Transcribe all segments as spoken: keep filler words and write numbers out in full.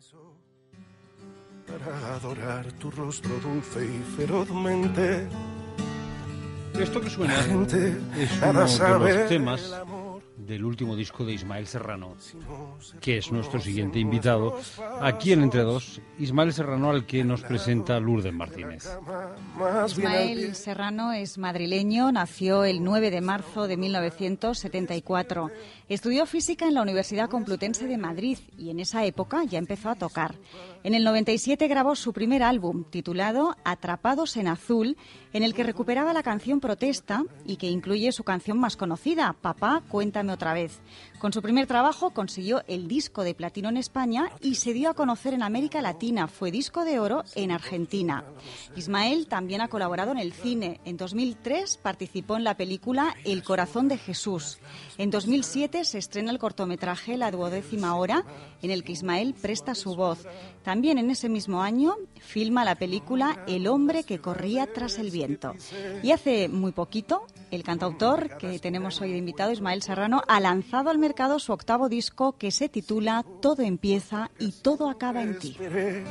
Para adorar tu rostro dulce y ferozmente. Esto que suena es uno de los temas del último disco de Ismael Serrano, que es nuestro siguiente invitado aquí en Entre Dos, Ismael Serrano, al que nos presenta Lourdes Martínez. Ismael Serrano es madrileño, nació el nueve de marzo de mil novecientos setenta y cuatro. Estudió física en la Universidad Complutense de Madrid y en esa época ya empezó a tocar. En el noventa y siete grabó su primer álbum, titulado Atrapados en Azul, en el que recuperaba la canción Protesta y que incluye su canción más conocida, Papá, cuéntame otra vez. Con su primer trabajo consiguió el disco de platino en España y se dio a conocer en América Latina. Fue disco de oro en Argentina. Ismael también ha colaborado en el cine. En dos mil tres participó en la película El corazón de Jesús. En dos mil siete se estrena el cortometraje La duodécima hora, en el que Ismael presta su voz. También en ese mismo año filma la película El hombre que corría tras el viento. Y hace muy poquito, el cantautor que tenemos hoy de invitado, Ismael Serrano, ha lanzado al mercado su octavo disco que se titula Todo empieza y todo acaba en ti.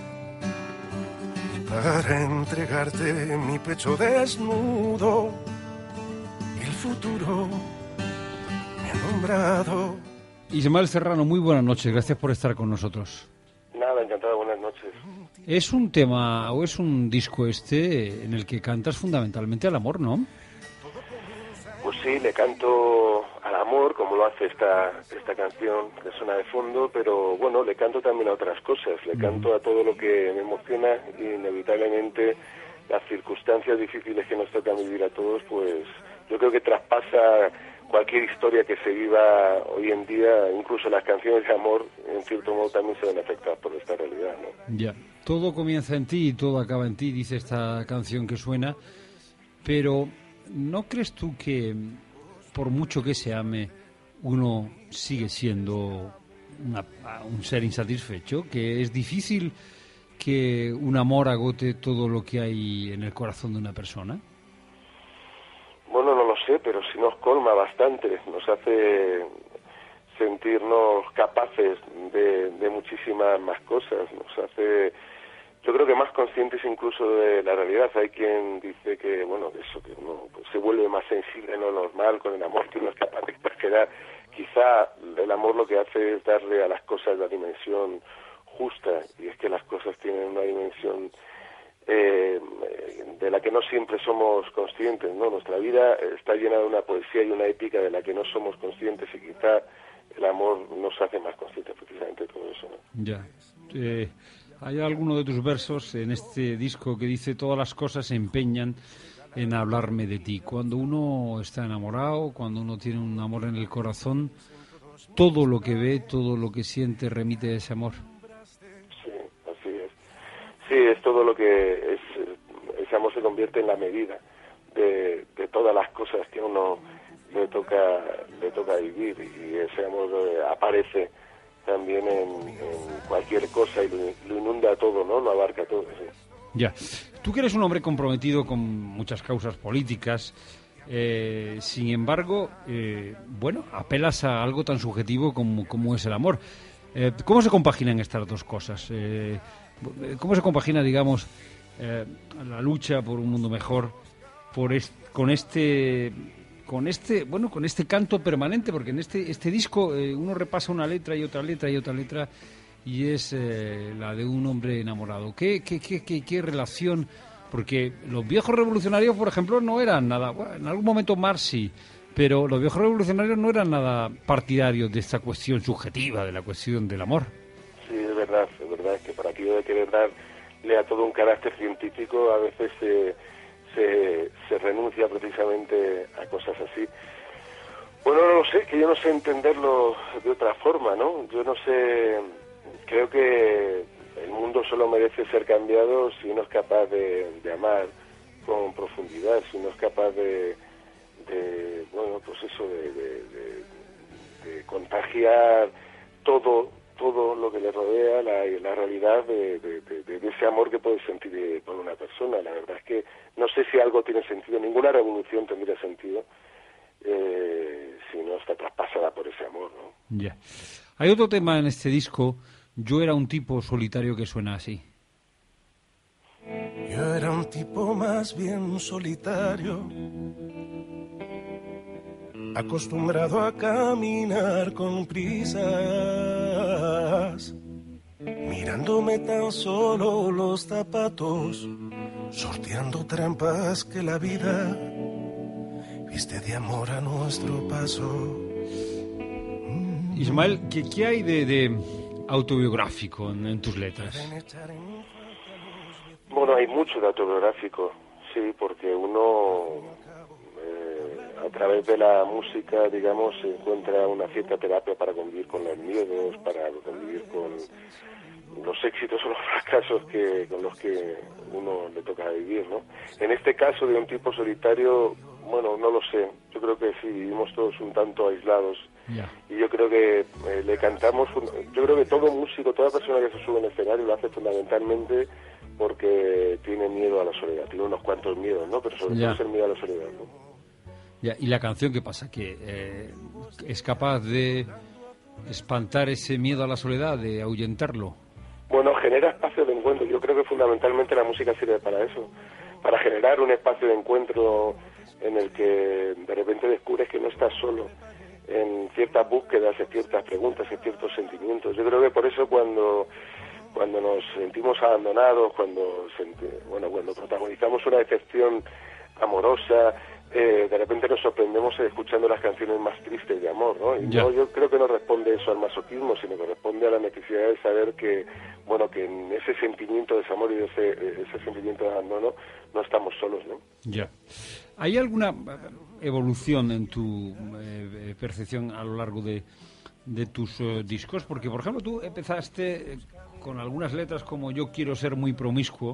Para entregarte mi pecho desnudo, el futuro me ha nombrado. Ismael Serrano, muy buenas noches, gracias por estar con nosotros. Nada, encantado, buenas noches. Es un tema, o es un disco este, en el que cantas fundamentalmente al amor, ¿no? Pues sí, le canto al amor, como lo hace esta esta canción que suena de fondo, pero bueno, le canto también a otras cosas, le canto a todo lo que me emociona y inevitablemente las circunstancias difíciles que nos tocan vivir a todos, pues yo creo que traspasa cualquier historia que se viva hoy en día, incluso las canciones de amor, en cierto modo también se ven afectadas por esta realidad, ¿no? Ya, todo comienza en ti y todo acaba en ti, dice esta canción que suena, pero ¿no crees tú que por mucho que se ame, uno sigue siendo una, un ser insatisfecho? ¿Que es difícil que un amor agote todo lo que hay en el corazón de una persona? Bueno, no lo sé, pero sí nos colma bastante, nos hace sentirnos capaces de, de muchísimas más cosas, nos hace, yo creo que más conscientes incluso de la realidad. Hay quien dice que, bueno, eso, que uno pues, se vuelve más sensible, no normal, con el amor, que uno es capaz de exagerar. Quizá el amor lo que hace es darle a las cosas la dimensión justa, y es que las cosas tienen una dimensión Eh, de la que no siempre somos conscientes, ¿no? Nuestra vida está llena de una poesía y una épica de la que no somos conscientes, y quizá el amor nos hace más conscientes precisamente de todo eso, ¿no? Ya. Eh, hay alguno de tus versos en este disco que dice: todas las cosas se empeñan en hablarme de ti. Cuando uno está enamorado, cuando uno tiene un amor en el corazón, todo lo que ve, todo lo que siente remite a ese amor. Sí, es todo lo que es, ese amor se convierte en la medida de, de todas las cosas que a uno le toca le toca vivir, y ese amor aparece también en, en cualquier cosa y lo, lo inunda todo, ¿no? Lo abarca todo, sí. Ya. Tú que eres un hombre comprometido con muchas causas políticas, eh, sin embargo, eh, bueno, apelas a algo tan subjetivo como, como es el amor. Eh, ¿Cómo se compaginan estas dos cosas? Eh, ¿Cómo se compagina, digamos, eh, la lucha por un mundo mejor por est- con este con este bueno con este canto permanente? Porque en este este disco eh, uno repasa una letra y otra letra y otra letra, y es eh, la de un hombre enamorado. ¿Qué, qué, qué, qué, qué relación? Porque los viejos revolucionarios, por ejemplo, no eran nada... Bueno, en algún momento Marx sí, pero los viejos revolucionarios no eran nada partidarios de esta cuestión subjetiva, de la cuestión del amor. Sí, es verdad, es verdad, es que para aquello de querer darle a todo un carácter científico, a veces se, se, se renuncia precisamente a cosas así. Bueno, no lo sé, que yo no sé entenderlo de otra forma, ¿no? Yo no sé, creo que el mundo solo merece ser cambiado si uno es capaz de, de amar con profundidad, si uno es capaz de, de bueno, pues eso, de, de, de, de contagiar todo todo lo que le rodea, la, la realidad de, de, de, de ese amor que puedes sentir por una persona. La verdad es que no sé si algo tiene sentido, ninguna revolución tendría sentido eh, si no está traspasada por ese amor, ¿no? Ya. Hay otro tema en este disco Yo era un tipo solitario que suena así. Yo era un tipo más bien solitario, acostumbrado a caminar con prisas, mirándome tan solo los zapatos, sorteando trampas que la vida viste de amor a nuestro paso. Ismael, ¿qué, qué hay de, de autobiográfico en, en tus letras? Bueno, hay mucho de autobiográfico, sí, porque uno eh, a través de la música, digamos, encuentra una cierta terapia para convivir con los miedos, para convivir con los éxitos o los fracasos que con los que uno le toca vivir, ¿no? En este caso de un tipo solitario, bueno, no lo sé, yo creo que sí, vivimos todos un tanto aislados. Yeah. Y yo creo que eh, le cantamos, yo creo que todo músico, toda persona que se sube en escenario lo hace fundamentalmente porque tiene miedo a la soledad, tiene unos cuantos miedos, ¿no? Pero sobre yeah. todo es el miedo a la soledad, ¿no? Yeah. ¿Y la canción qué pasa? ¿Que eh, es capaz de espantar ese miedo a la soledad, de ahuyentarlo? Bueno, genera espacio de encuentro. Yo creo que fundamentalmente la música sirve para eso, para generar un espacio de encuentro en el que de repente descubres que no estás solo en ciertas búsquedas, en ciertas preguntas, en ciertos sentimientos. Yo creo que por eso cuando cuando nos sentimos abandonados, cuando senti, bueno, cuando protagonizamos una decepción amorosa, eh, de repente nos sorprendemos escuchando las canciones más tristes de amor, ¿no? Y yeah. no, yo creo que no responde eso al masoquismo, sino que responde a la necesidad de saber que, bueno, que en ese sentimiento de desamor y de ese, ese sentimiento de abandono no estamos solos, ¿no? Ya. Yeah. ¿Hay alguna evolución en tu eh, percepción a lo largo de, de tus uh, discos? Porque, por ejemplo, tú empezaste con algunas letras como Yo quiero ser muy promiscuo,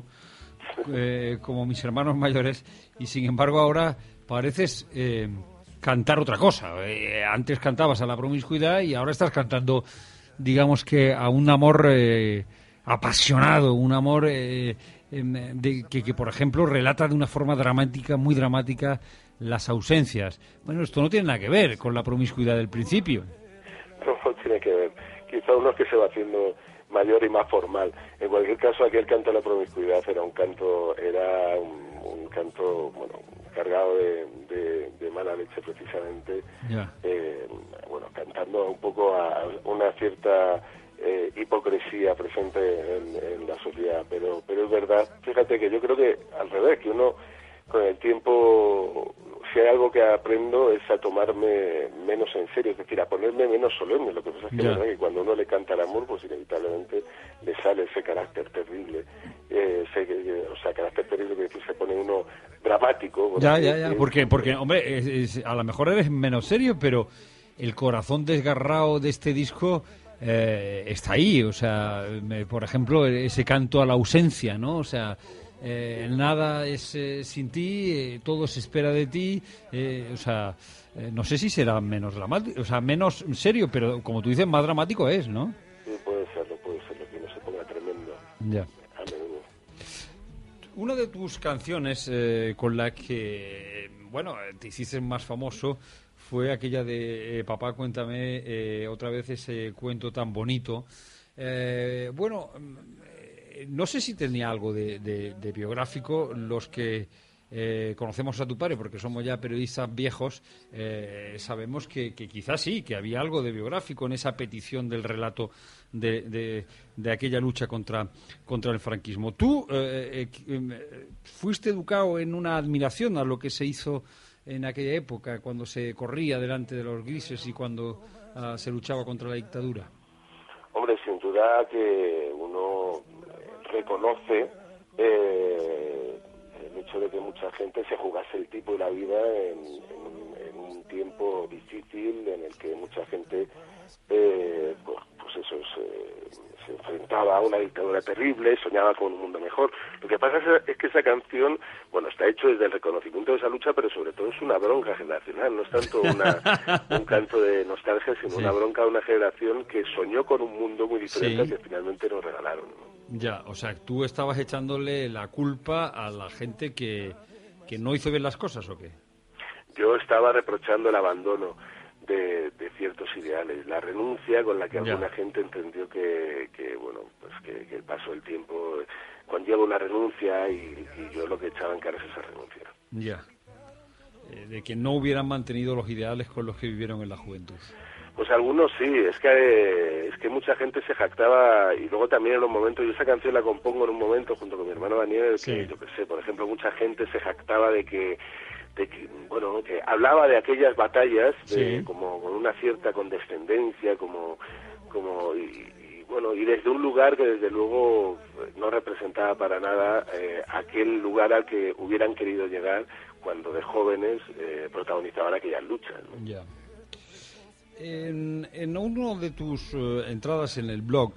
eh, como mis hermanos mayores, y sin embargo ahora pareces eh, cantar otra cosa. Eh, antes cantabas a la promiscuidad y ahora estás cantando, digamos que a un amor eh, apasionado, un amor eh, de, que, que, por ejemplo, relata de una forma dramática, muy dramática, las ausencias. Bueno, esto no tiene nada que ver con la promiscuidad del principio. No tiene que ver. Quizá uno es que se va haciendo mayor y más formal. En cualquier caso, aquel canto a la promiscuidad era un canto, era un, un canto, bueno, cargado de, de, de mala leche precisamente, yeah. eh, bueno, cantando un poco a una cierta eh, hipocresía presente en, en la sociedad, pero pero es verdad, fíjate que yo creo que al revés, que uno con el tiempo, si hay algo que aprendo es a tomarme menos en serio, es decir, a ponerme menos solemne. Lo que pasa es que, yeah. verdad, que cuando uno le canta el amor, pues inevitablemente le sale ese carácter terrible, eh, ese, o sea, carácter terrible que decir, se pone uno dramático. Ya, ya, ya, porque, porque hombre, es, es, a lo mejor eres menos serio, pero el corazón desgarrado de este disco eh, está ahí, o sea, me, por ejemplo, ese canto a la ausencia, ¿no? O sea, Eh, nada es eh, sin ti, eh, todo se espera de ti, eh, o sea, eh, no sé si será menos dramático, o sea, menos serio, pero como tú dices, más dramático es, ¿no? Sí, puede serlo, puede serlo, que no se ponga tremendo. Ya. Una de tus canciones eh, con la que, bueno, te hiciste más famoso fue aquella de eh, Papá, cuéntame eh, otra vez ese cuento tan bonito. Eh, bueno, no sé si tenía algo de, de, de biográfico. Los que eh, conocemos a tu padre, porque somos ya periodistas viejos, eh, sabemos que, que quizás sí, que había algo de biográfico en esa petición del relato de, de, de aquella lucha contra, contra el franquismo. Tú eh, eh, fuiste educado en una admiración a lo que se hizo en aquella época, cuando se corría delante de los grises y cuando uh, se luchaba contra la dictadura. Hombre, sin duda que uno reconoce eh, el hecho de que mucha gente se jugase el tipo y la vida en, en, en un tiempo difícil en el que mucha gente eh, pues, pues eso se, se enfrentaba a una dictadura terrible, soñaba con un mundo mejor. Lo que pasa es, es que esa canción, bueno, está hecho desde el reconocimiento de esa lucha, pero sobre todo es una bronca generacional, no es tanto una, un canto de nostalgia, sino sí. una bronca a una generación que soñó con un mundo muy diferente sí. que finalmente nos regalaron, ¿no? Ya, o sea, tú estabas echándole la culpa a la gente que, que no hizo bien las cosas, ¿o qué? Yo estaba reprochando el abandono de, de ciertos ideales, la renuncia con la que alguna ya. gente entendió que, que, paso del tiempo conlleva una renuncia y, y yo lo que echaba en cara es esa renuncia. Ya. Eh, de que no hubieran mantenido los ideales con los que vivieron en la juventud. Pues algunos sí, es que eh, es que mucha gente se jactaba, y luego también en los momentos, yo esa canción la compongo en un momento junto con mi hermano Daniel, sí. que yo qué sé, por ejemplo, mucha gente se jactaba de que, de que bueno, que hablaba de aquellas batallas de, sí. como con una cierta condescendencia, como, como y, y bueno, y desde un lugar que desde luego no representaba para nada eh, aquel lugar al que hubieran querido llegar cuando de jóvenes eh, protagonizaban aquellas luchas, ¿no? Ya. En, en una de tus uh, entradas en el blog,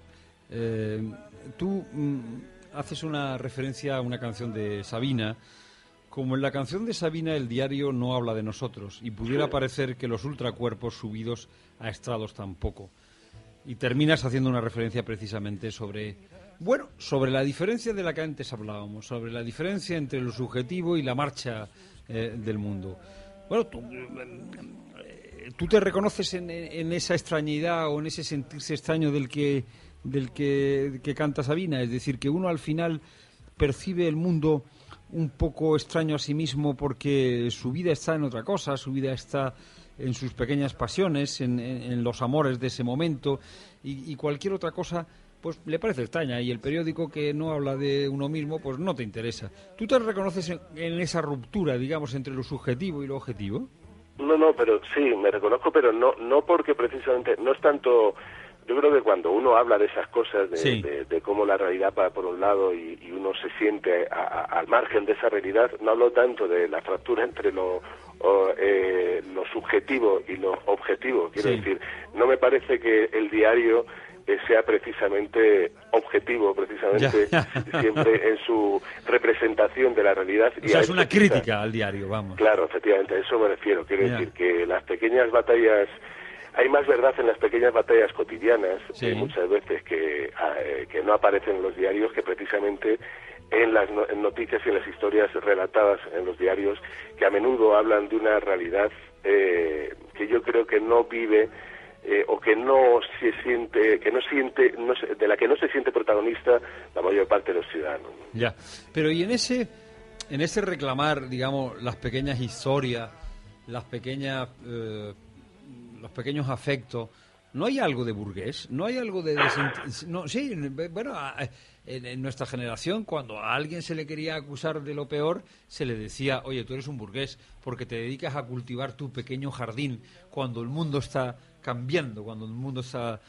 eh, tú mm, haces una referencia a una canción de Sabina. Como en la canción de Sabina el diario no habla de nosotros, y pudiera sí. parecer que los ultracuerpos subidos a estrados tampoco. Y terminas haciendo una referencia precisamente sobre, bueno, sobre la diferencia de la que antes hablábamos, sobre la diferencia entre lo subjetivo y la marcha eh, del mundo. Bueno, tú... Eh, ¿Tú te reconoces en, en esa extrañidad o en ese sentirse extraño del que del que, que canta Sabina? Es decir, que uno al final percibe el mundo un poco extraño a sí mismo porque su vida está en otra cosa, su vida está en sus pequeñas pasiones, en, en, en los amores de ese momento, y, y cualquier otra cosa pues le parece extraña, y el periódico que no habla de uno mismo pues no te interesa. ¿Tú te reconoces en, en esa ruptura, digamos, entre lo subjetivo y lo objetivo? No, no, pero sí, me reconozco, pero no no porque precisamente, no es tanto, yo creo que cuando uno habla de esas cosas, de, sí. de, de cómo la realidad va por un lado y, y uno se siente a, a, al margen de esa realidad, no hablo tanto de la fractura entre lo, o, eh, lo subjetivo y lo objetivo, quiero sí. decir, no me parece que el diario sea precisamente objetivo, precisamente ya. siempre en su representación de la realidad. O sea, es una crítica al diario, vamos. Claro, efectivamente, a eso me refiero. Quiero ya. decir que las pequeñas batallas, hay más verdad en las pequeñas batallas cotidianas, sí. eh, muchas veces que, eh, que no aparecen en los diarios, que precisamente en las no, en noticias y en las historias relatadas en los diarios, que a menudo hablan de una realidad eh, que yo creo que no vive Eh, o que no se siente, que no siente, no se, de la que no se siente protagonista la mayor parte de los ciudadanos. Ya, pero y en ese, en ese reclamar, digamos, las pequeñas historias, las pequeñas, eh, los pequeños afectos, ¿no hay algo de burgués? ¿No hay algo de desint... no, sí, bueno, en, en nuestra generación, cuando a alguien se le quería acusar de lo peor, se le decía, oye, tú eres un burgués porque te dedicas a cultivar tu pequeño jardín cuando el mundo está cambiando, cuando el mundo está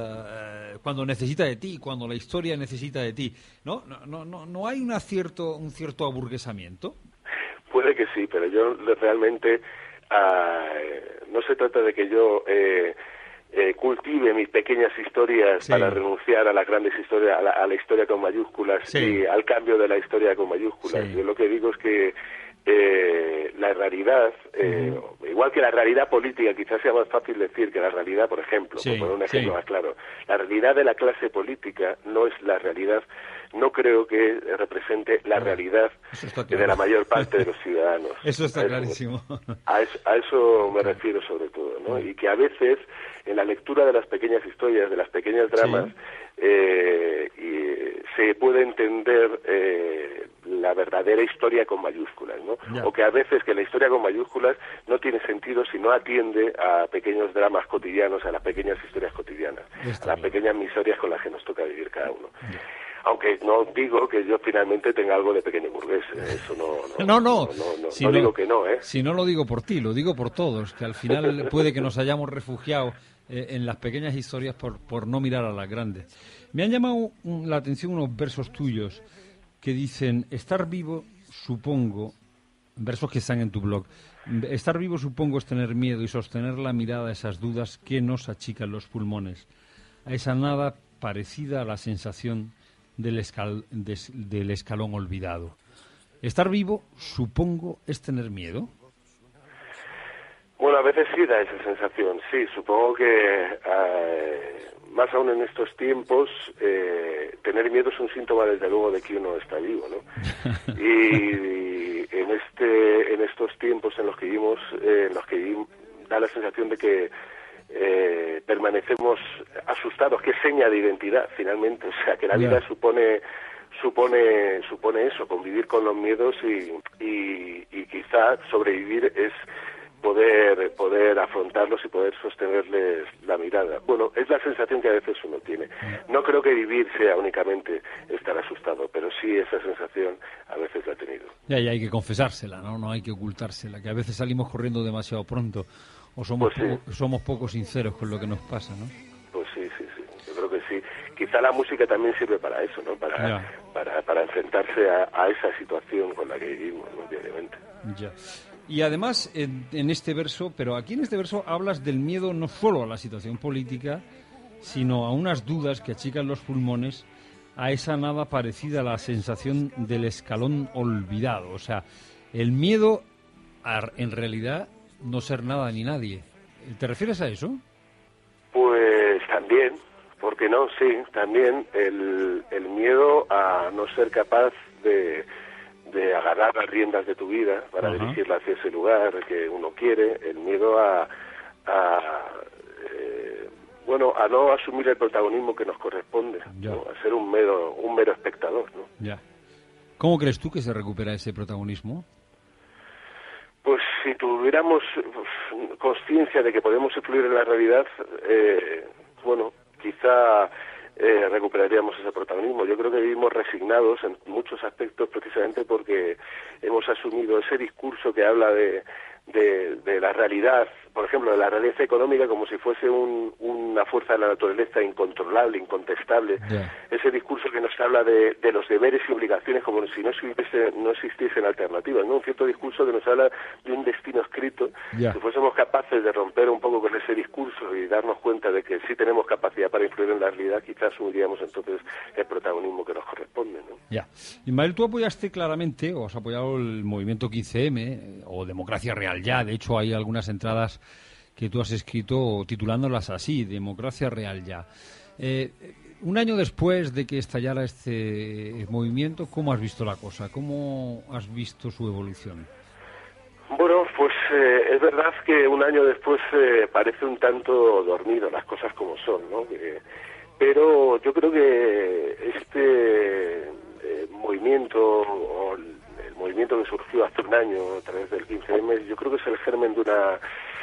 eh, cuando necesita de ti, cuando la historia necesita de ti, ¿no? No, no, no, no hay una cierto un cierto aburguesamiento. Puede que sí, pero yo realmente uh, no se trata de que yo eh, eh, cultive mis pequeñas historias sí. para renunciar a las grandes historias, a la, a la historia con mayúsculas sí. y al cambio de la historia con mayúsculas. Sí. Yo lo que digo es que Eh, la realidad, eh, uh-huh. igual que la realidad política, quizás sea más fácil decir que la realidad, por ejemplo, sí, por poner un ejemplo sí. más claro, la realidad de la clase política no es la realidad, no creo que represente la uh-huh. realidad claro. de la mayor parte de los ciudadanos. Eso está a clarísimo. Eso, a, eso, a eso me okay. refiero sobre todo, ¿no? Uh-huh. Y que a veces, en la lectura de las pequeñas historias, de las pequeñas dramas, sí. eh, y se puede entender eh, la verdadera historia con mayúsculas, ¿no? Ya. O que a veces que la historia con mayúsculas no tiene sentido si no atiende a pequeños dramas cotidianos, a las pequeñas historias cotidianas, Está a las bien. pequeñas miserias con las que nos toca vivir cada uno. Ya. Aunque no digo que yo finalmente tenga algo de pequeño burgués, eso no... No, no, no, no, no, no, si no no digo que no, ¿eh? Si no lo digo por ti, lo digo por todos, que al final puede que nos hayamos refugiado eh, en las pequeñas historias por, por no mirar a las grandes. Me han llamado un, la atención unos versos tuyos que dicen, estar vivo, supongo, versos que están en tu blog, estar vivo supongo es tener miedo y sostener la mirada a esas dudas que nos achican los pulmones, a esa nada parecida a la sensación del, escal, des, del escalón olvidado. Estar vivo, supongo, es tener miedo. Bueno, a veces sí da esa sensación, sí, supongo que eh, más aún en estos tiempos eh, tener miedo es un síntoma desde luego de que uno está vivo, ¿no? y, y en este en estos tiempos en los que vivimos, eh, en los que vivimos, da la sensación de que eh, permanecemos asustados, que es seña de identidad finalmente, o sea que la vida yeah. supone supone supone eso, convivir con los miedos y, y, y quizá sobrevivir es poder poder afrontarlos y poder sostenerles la mirada. Bueno, es la sensación que a veces uno tiene. No creo que vivir sea únicamente estar asustado, pero sí esa sensación a veces la he tenido. Ya, y hay que confesársela, ¿no? No hay que ocultársela, que a veces salimos corriendo demasiado pronto o somos, Pues sí. poco, somos poco sinceros con lo que nos pasa, ¿no? Pues sí, sí, sí. Yo creo que sí. Quizá la música también sirve para eso, ¿no? Para, para, para enfrentarse a, a esa situación con la que vivimos, ¿no? Diariamente. Ya. Y además, en, en este verso, pero aquí en este verso hablas del miedo no solo a la situación política, sino a unas dudas que achican los pulmones, a esa nada parecida a la sensación del escalón olvidado. O sea, el miedo a, en realidad, no ser nada ni nadie. ¿Te refieres a eso? Pues también, ¿por qué no? Sí, también el, el miedo a no ser capaz de... de agarrar las riendas de tu vida para uh-huh. dirigirla hacia ese lugar que uno quiere, el miedo a, a eh, bueno, a no asumir el protagonismo que nos corresponde, ¿no? A ser un mero, un mero espectador, ¿no? Ya. ¿Cómo crees tú que se recupera ese protagonismo? Pues si tuviéramos conciencia de que podemos influir en la realidad, eh, bueno, quizá Eh, recuperaríamos ese protagonismo. Yo creo que vivimos resignados en muchos aspectos precisamente porque hemos asumido ese discurso que habla de, de, de la realidad, por ejemplo, de la realidad económica como si fuese un, una fuerza de la naturaleza incontrolable, incontestable. Yeah. Ese discurso que nos habla de, de los deberes y obligaciones como si no, existiese, no existiesen alternativas, ¿no? Un cierto discurso que nos habla de un destino escrito. Yeah. Si fuésemos capaces de romper un poco con ese discurso y darnos cuenta de que sí tenemos capacidad para influir en la realidad, quizás asumiríamos entonces el protagonismo que nos corresponde, ¿no? Ya. Ismael, tú apoyaste claramente, o has apoyado el movimiento quince eme, eh, o Democracia Real Ya. De hecho, hay algunas entradas que tú has escrito titulándolas así, Democracia Real Ya. Eh, un año después de que estallara este movimiento, ¿cómo has visto la cosa? ¿Cómo has visto su evolución? Bueno, pues eh, es verdad que un año después eh, parece un tanto dormido, las cosas como son, ¿no? Que, pero yo creo que este eh, movimiento, o el, el movimiento que surgió hace un año a través del quince eme, yo creo que es el germen de una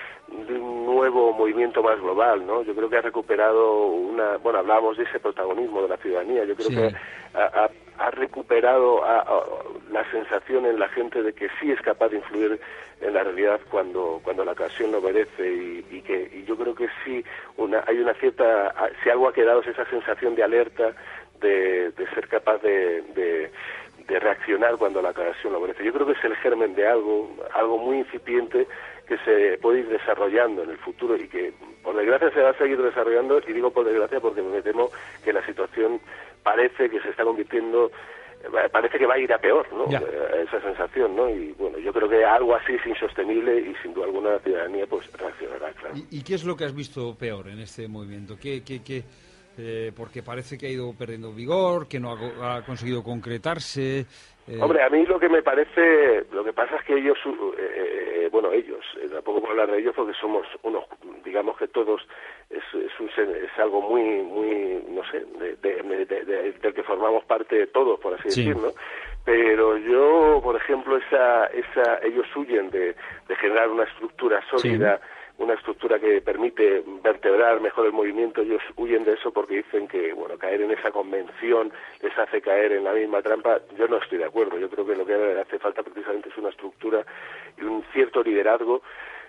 de un nuevo movimiento más global, ¿no? Yo creo que ha recuperado una... Bueno, hablábamos de ese protagonismo de la ciudadanía. Yo creo sí. que ha, ha, ha recuperado a, a, la sensación en la gente de que sí es capaz de influir en la realidad cuando cuando la ocasión lo merece y, y que y yo creo que sí una hay una cierta... Si algo ha quedado es esa sensación de alerta, de, de ser capaz de... de de reaccionar cuando la ocasión lo merece. Yo creo que es el germen de algo, algo muy incipiente que se puede ir desarrollando en el futuro y que, por desgracia, se va a seguir desarrollando, y digo por desgracia porque me temo que la situación parece que se está convirtiendo, parece que va a ir a peor, ¿no? Ya. Esa sensación, ¿no? Y, bueno, yo creo que algo así es insostenible y, sin duda alguna, la ciudadanía pues reaccionará, claro. ¿Y, y qué es lo que has visto peor en este movimiento? ¿Qué, qué, qué... Eh, porque parece que ha ido perdiendo vigor, que no ha, ha conseguido concretarse. Eh... Hombre, a mí lo que me parece, lo que pasa es que ellos, eh, bueno, ellos, eh, tampoco puedo hablar de ellos porque somos unos, digamos que todos, es, es, un, es algo muy, muy, no sé, de, de, de, de, de, del que formamos parte todos, por así sí. decirlo. Pero yo, por ejemplo, esa, esa, ellos huyen de, de generar una estructura sólida. Sí. Una estructura que permite vertebrar mejor el movimiento. Ellos huyen de eso porque dicen que, bueno, caer en esa convención les hace caer en la misma trampa. Yo no estoy de acuerdo. Yo creo que lo que hace falta precisamente es una estructura y un cierto liderazgo,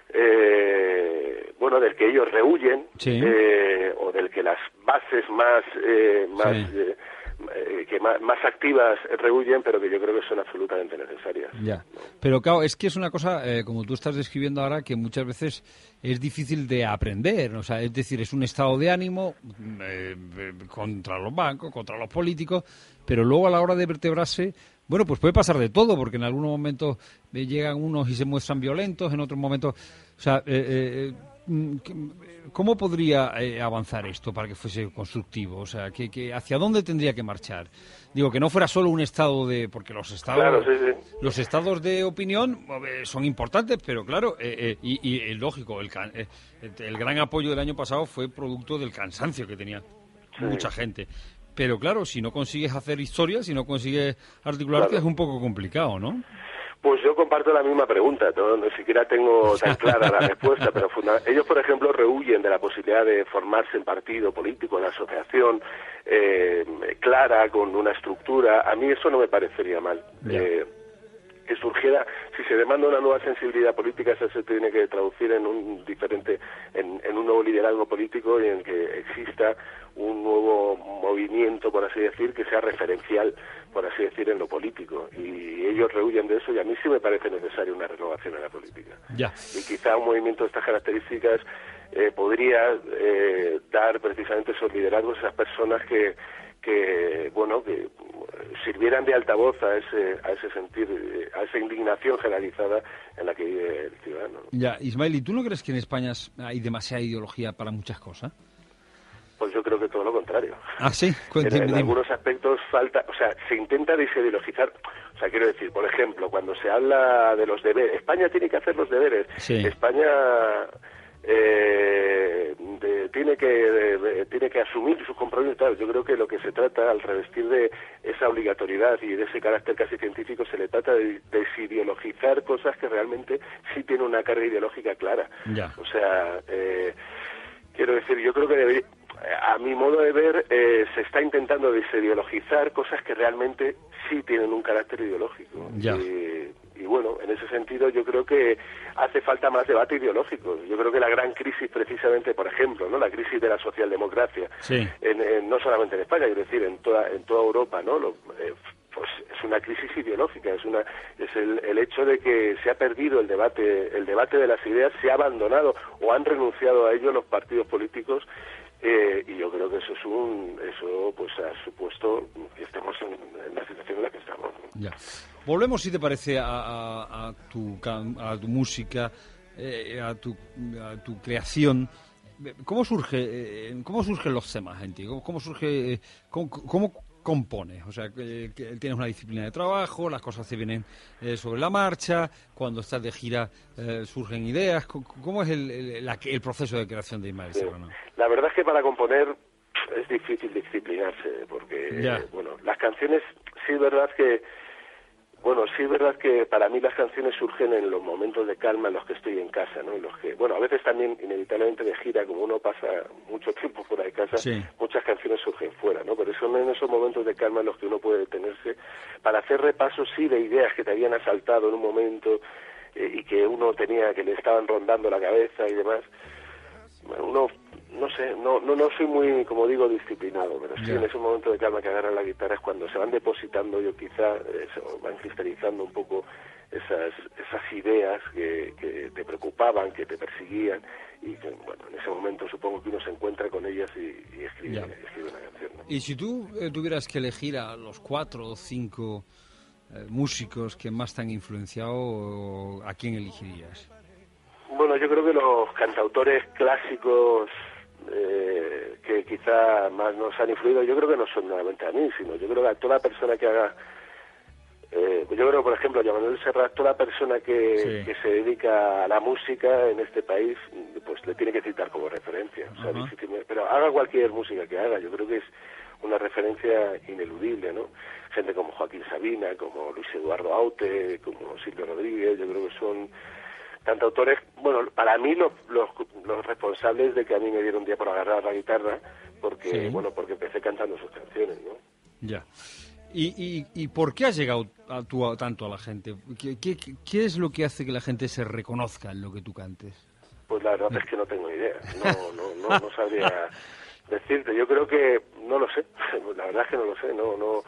eh, bueno, del que ellos rehuyen, sí. eh, o del que las bases más, eh, más sí. eh, que más, más activas rehuyen, pero que yo creo que son absolutamente necesarias. Ya, ¿no? Pero claro, es que es una cosa, eh, como tú estás describiendo ahora, que muchas veces es difícil de aprender, o sea, es decir, es un estado de ánimo eh, contra los bancos, contra los políticos, pero luego a la hora de vertebrarse, bueno, pues puede pasar de todo, porque en algunos momentos llegan unos y se muestran violentos, en otros momentos, o sea, eh, eh, ¿cómo podría eh, avanzar esto para que fuese constructivo? O sea, que, que ¿hacia dónde tendría que marchar? Digo, que no fuera solo un estado de... Porque los estados, claro, sí, sí. los estados de opinión eh, son importantes, pero claro, eh, eh, y, y eh, lógico, el, can, eh, el gran apoyo del año pasado fue producto del cansancio que tenía sí. mucha gente. Pero claro, si no consigues hacer historia, si no consigues articularte, claro. es un poco complicado, ¿no? Pues yo comparto la misma pregunta, no, no siquiera tengo tan clara la respuesta, pero funda- ellos, por ejemplo, rehuyen de la posibilidad de formarse en partido político, en asociación eh, clara, con una estructura. A mí eso no me parecería mal. Eh, que surgiera, si se demanda una nueva sensibilidad política, eso se tiene que traducir en un diferente, en, en un nuevo liderazgo político y en que exista un nuevo movimiento, por así decir, que sea referencial, por así decir, en lo político. Y ellos rehuyen de eso y a mí sí me parece necesaria una renovación en la política. Ya. Y quizá un movimiento de estas características eh, podría eh, dar precisamente esos liderazgos a esas personas que que bueno que sirvieran de altavoz a ese a ese sentir, a esa indignación generalizada en la que vive el ciudadano. Ya, Ismael, ¿y tú no crees que en España hay demasiada ideología para muchas cosas? Pues yo creo que todo lo contrario. Ah, sí. En, en algunos aspectos falta, o sea, se intenta desideologizar. O sea, quiero decir, por ejemplo, cuando se habla de los deberes, España tiene que hacer los deberes. Sí. España eh, de, tiene que de, de, tiene que asumir sus compromisos y tal. Yo creo que lo que se trata, al revestir de esa obligatoriedad y de ese carácter casi científico, se le trata de desideologizar cosas que realmente sí tienen una carga ideológica clara. Ya. O sea, eh, quiero decir, yo creo que debería, a mi modo de ver, eh, se está intentando desideologizar cosas que realmente sí tienen un carácter ideológico. Ya. Y, y bueno, en ese sentido yo creo que hace falta más debate ideológico. Yo creo que la gran crisis, precisamente, por ejemplo, no la crisis de la socialdemocracia, sí. en, en, no solamente en España, quiero decir, en toda en toda Europa, ¿no? Lo, eh, pues es una crisis ideológica, es una es el, el hecho de que se ha perdido el debate el debate de las ideas, se ha abandonado o han renunciado a ello los partidos políticos. Eh, y yo creo que eso es un eso pues ha supuesto que estemos en, en la situación en la que estamos. Ya. Volvemos, si te parece, a, a, a, tu, a tu música, eh, a, tu, a tu creación. ¿Cómo surge eh, cómo surgen los temas en ti? ¿Cómo, cómo surge, eh, cómo, cómo compones? O sea, que, que tienes una disciplina de trabajo, las cosas te vienen eh, sobre la marcha, cuando estás de gira eh, surgen ideas. ¿Cómo es el, el, la, el proceso de creación de Ismael Serrano? Sí. La verdad es que para componer es difícil disciplinarse, porque ya. bueno, las canciones sí es verdad que Bueno, sí es verdad que para mí las canciones surgen en los momentos de calma en los que estoy en casa, ¿no? En los que, bueno, a veces también inevitablemente de gira, como uno pasa mucho tiempo fuera de casa, sí. muchas canciones surgen fuera, ¿no? Pero son en esos momentos de calma en los que uno puede detenerse para hacer repasos, sí, de ideas que te habían asaltado en un momento eh, y que uno tenía, que le estaban rondando la cabeza y demás. Bueno, uno, no sé, no, no no soy muy, como digo, disciplinado, pero sí, yeah. en ese momento de calma que agarran la guitarra es cuando se van depositando, yo quizá, eh, se van cristalizando un poco esas esas ideas que, que te preocupaban, que te perseguían, y que, bueno, en ese momento supongo que uno se encuentra con ellas y, y escribe, yeah. escribe una canción, ¿no? Y si tú eh, tuvieras que elegir a los cuatro o cinco eh, músicos que más te han influenciado, ¿a quién elegirías? Bueno, yo creo que los cantautores clásicos eh, que quizá más nos han influido, yo creo que no son solamente a mí, sino yo creo que a toda persona que haga, eh, yo creo, por ejemplo, a Manuel Serrat, toda persona que, sí. que se dedica a la música en este país, pues le tiene que citar como referencia. O sea, difícilmente, pero haga cualquier música que haga, yo creo que es una referencia ineludible, ¿no? Gente como Joaquín Sabina, como Luis Eduardo Aute, como Silvio Rodríguez, yo creo que son cantautores, bueno, para mí los, los, los responsables de que a mí me dieron un día por agarrar la guitarra, porque, sí. bueno, porque empecé cantando sus canciones, ¿no? Ya. ¿Y, y, y por qué has llegado a tú a, tanto a la gente? ¿Qué, qué, ¿Qué es lo que hace que la gente se reconozca en lo que tú cantes? Pues la verdad es que no tengo idea, no, no, no, no sabría decirte. Yo creo que, no lo sé, la verdad es que no lo sé, no, no...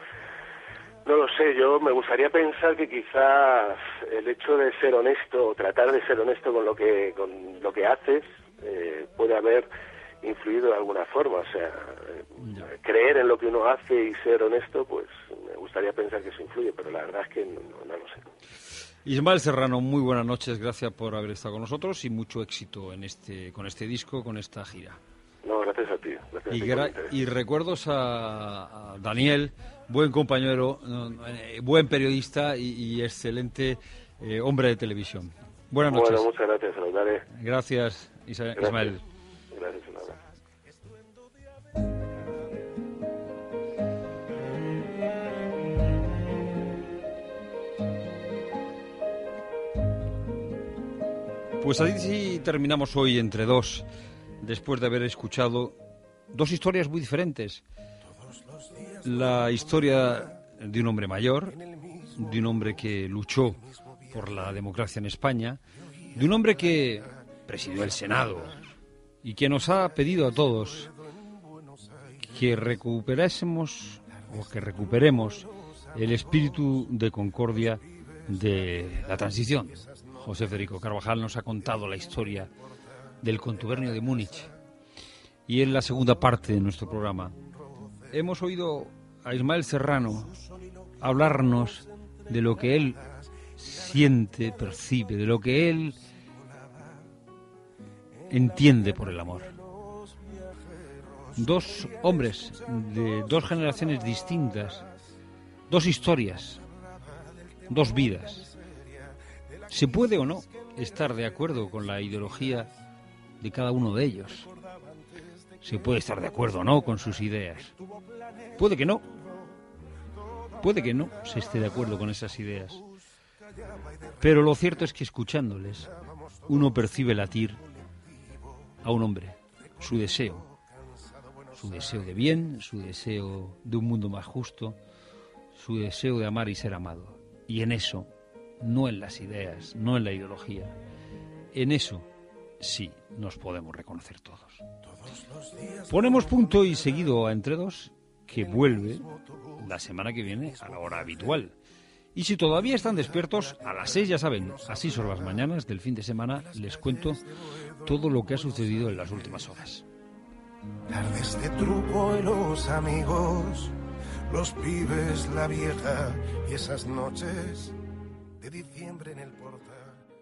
No lo sé, yo me gustaría pensar que quizás el hecho de ser honesto, o tratar de ser honesto con lo que con lo que haces, eh, puede haber influido de alguna forma. O sea, eh, creer en lo que uno hace y ser honesto, pues me gustaría pensar que eso influye, pero la verdad es que no, no, no lo sé. Ismael Serrano, muy buenas noches, gracias por haber estado con nosotros y mucho éxito en este, con este disco, con esta gira. No, gracias a ti. Gracias Y, a ti gra y recuerdos a, a Daniel, buen compañero, eh, buen periodista y, y excelente eh, hombre de televisión. Buenas noches. Bueno, muchas gracias, se los daré. Gracias, Isa Gracias. Ismael. Gracias, un abrazo. Pues así terminamos hoy entre dos, después de haber escuchado dos historias muy diferentes. La historia de un hombre mayor, de un hombre que luchó por la democracia en España, de un hombre que presidió el Senado y que nos ha pedido a todos que recuperásemos o que recuperemos el espíritu de concordia de la transición. José Federico Carvajal nos ha contado la historia del contubernio de Múnich. Y en la segunda parte de nuestro programa hemos oído a Ismael Serrano hablarnos de lo que él siente, percibe, de lo que él entiende por el amor. Dos hombres de dos generaciones distintas, dos historias, dos vidas. ¿Se puede o no estar de acuerdo con la ideología de cada uno de ellos? ¿Se puede estar de acuerdo o no con sus ideas? Puede que no. Puede que no se esté de acuerdo con esas ideas. Pero lo cierto es que escuchándoles, uno percibe latir a un hombre, su deseo. Su deseo de bien, su deseo de un mundo más justo, su deseo de amar y ser amado. Y en eso, no en las ideas, no en la ideología, en eso sí nos podemos reconocer todos. Ponemos punto y seguido a Entre Dos, que vuelve la semana que viene a la hora habitual. Y si todavía están despiertos, a las seis, ya saben, así son las mañanas del fin de semana, les cuento todo lo que ha sucedido en las últimas horas. Tardes de truco y los amigos, los pibes, la vieja y esas noches de diciembre en el portal.